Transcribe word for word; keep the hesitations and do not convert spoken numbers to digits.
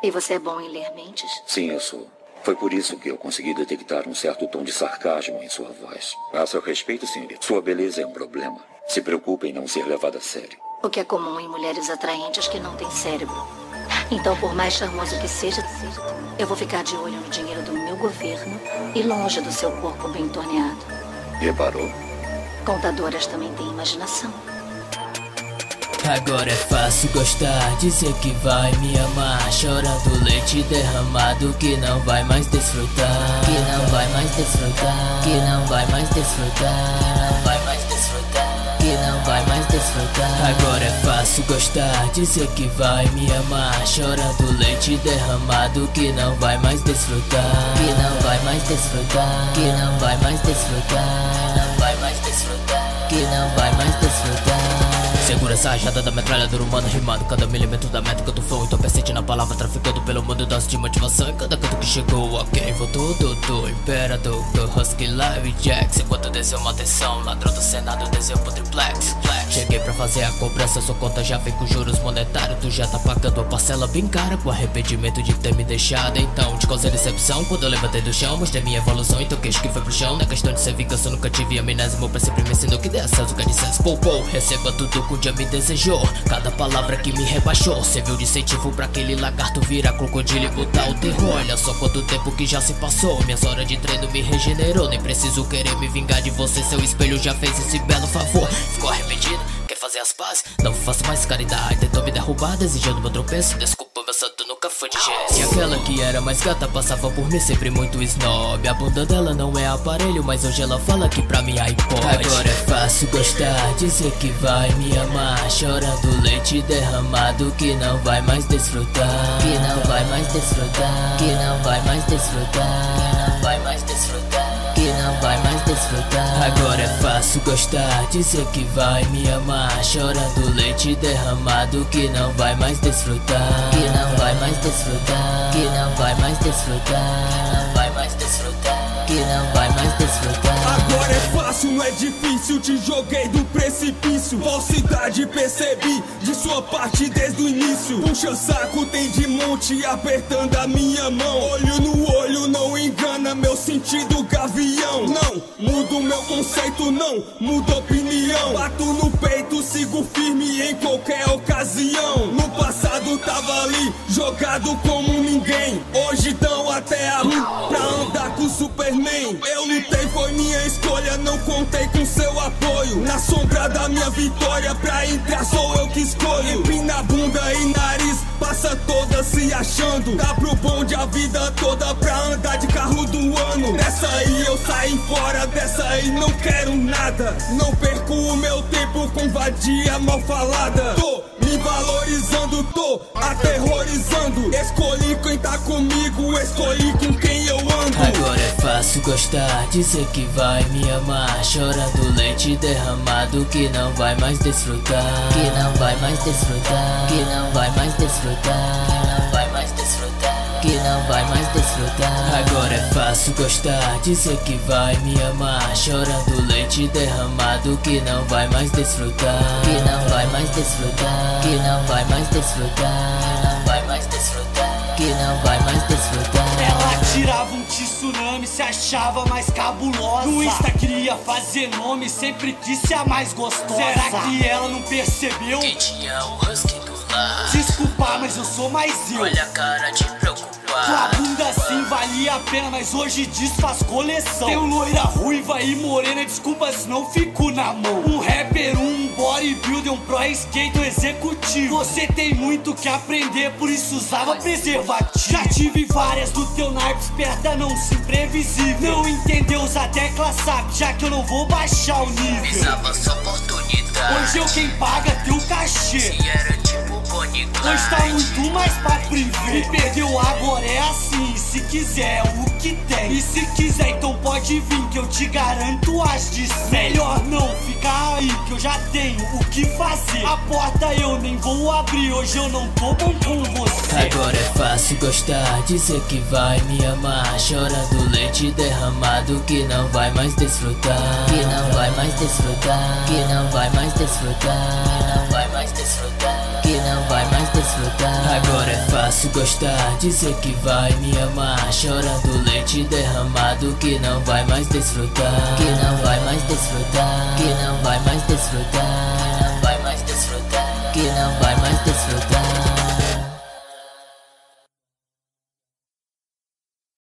E você é bom em ler mentes? Sim, eu sou. Foi por isso que eu consegui detectar um certo tom de sarcasmo em sua voz. A seu respeito, senhorita, sua beleza é um problema. Se preocupe em não ser levada a sério. O que é comum em mulheres atraentes que não têm cérebro. Então, por mais charmoso que seja, eu vou ficar de olho no dinheiro do meu governo e longe do seu corpo bem torneado. Reparou? Contadoras também têm imaginação. Agora é fácil gostar, dizer que vai me amar, chorando leite derramado que não vai mais desfrutar, que não vai mais desfrutar, que não vai mais desfrutar, não vai mais desfrutar, que não vai mais desfrutar. Agora é fácil gostar, dizer que vai me amar, chorando leite derramado que não vai mais desfrutar, que não vai mais desfrutar, que não vai mais desfrutar, não vai mais desfrutar, que não vai mais desfrutar. Segura essa rajada da metralhadora humana, rimando cada milímetro da meta que eu tô flow. Então persiste na palavra, traficando pelo mundo das de motivação. Em cada canto que chegou, ok, voltou, doutor, imperador, husky, live, Jax. Enquanto desceu uma atenção, ladrão do senado, desenho pro triplex. Cheguei pra fazer a cobrança, sua conta já vem com juros monetários. Tu já tá pagando a parcela bem cara, com arrependimento de ter me deixado. Então, te causei decepção quando eu levantei do chão, mostrei minha evolução, então queixo que foi pro chão. Na questão de ser vingança, eu nunca tive amnésia. Meu pai sempre me ensinou que dê acesso, que é de senso, pou, pou. Receba tudo com dia me desejou, cada palavra que me rebaixou serviu de incentivo pra aquele lagarto virar crocodilo e botar o terror. Olha só quanto tempo que já se passou, minhas horas de treino me regenerou. Nem preciso querer me vingar de você, seu espelho já fez esse belo favor. Ficou arrependido? Quer fazer as pazes? Não faço mais caridade, tentou me derrubar desejando meu tropeço. Desculpa, meu santo nunca foi de gesso. E aquela que era mais gata passava por mim sempre muito snob. A bunda dela não é aparelho, mas hoje ela fala que pra mim aí pode. Agora é fácil gostar, dizer que vai me amar, chorando leite derramado que não vai mais desfrutar, que não vai mais desfrutar, que não vai mais desfrutar, que não vai mais desfrutar, que não vai mais desfrutar. Agora é fácil gostar, dizer que vai me amar, chorando leite derramado que não vai mais desfrutar, que não vai mais desfrutar, que não vai mais desfrutar, que não vai mais desfrutar, que não vai mais desfrutar. Agora é fácil, não é difícil, te joguei do precipício. Falsidade percebi de sua parte desde o início. Puxa saco, tem de monte apertando a minha mão. Olho no olho, não engana meu sentido gavião. Não, mudo meu conceito, não, mudo opinião. Bato no peito, sigo firme em qualquer ocasião. No passado tava ali, jogado como ninguém. Hoje dão até a mim pra andar com o Superman. Eu lutei, foi minha escolha, não contei com seu apoio. Na sombra da minha vitória, pra entrar sou eu que escolho. Empina bunda e nariz, passa toda se achando. Dá pro bonde a vida toda pra andar de carro do ano. Dessa aí eu saí fora, dessa aí não quero nada. Não perco o meu tempo com vadia mal falada. Tô me valorizando, tô aterrorizando. Escolhi quem tá comigo, escolhi com quem eu ando. Agora é fácil gostar, dizer que vai me amar, chorando leite derramado que não vai mais desfrutar, que não vai mais desfrutar, que não vai mais desfrutar, que não vai mais desfrutar, que não vai mais desfrutar. Agora é fácil gostar, dizer que vai me amar, chorando leite derramado que não vai mais desfrutar, que não vai mais desfrutar, que não vai mais desfrutar, que não vai mais desfrutar, que não vai mais desfrutar. Ela tirava um tsunami, se achava mais cabulosa. No Insta queria fazer nome, sempre quis ser a mais gostosa. Será que ela não percebeu? Que tinha o husky do lado. Desculpa, mas eu sou mais eu. Olha a cara de preocupado. Tua bunda sim valia a pena, mas hoje disso faz coleção. Tenho loira ruiva e morena, desculpa se não fico na mão. Um rapper, um bodybuilder, um pro skate, um executivo. Você tem muito que aprender, por isso usava preservativo. Já tive várias do teu naipe, esperta não se imprevisível. Não entendeu, usa a tecla S A P, já que eu não vou baixar o nível. Visava sua oportunidade. Hoje eu quem paga teu cachê. Se era tipo Bonnie Clyde. Hoje tá muito mais pra privê. Me perdeu, agora é assim. Se quiser, é o que tem. E se quiser, então pode vir, que eu te garanto as de cem. Melhor não ficar aí, que eu já tenho o que fazer. A porta eu nem vou abrir, hoje eu não tô bom com você. Agora é fácil gostar, dizer que vai me amar, chorando leite derramado que não vai mais desfrutar, que não vai mais desfrutar, que não vai mais desfrutar, que não vai mais desfrutar, que não vai mais desfrutar. Agora é fácil gostar, dizer que vai me amar, chorando leite derramado que não vai mais desfrutar. Que não vai mais desfrutar. Que não vai mais desfrutar. Que não vai mais desfrutar. Que não vai mais desfrutar.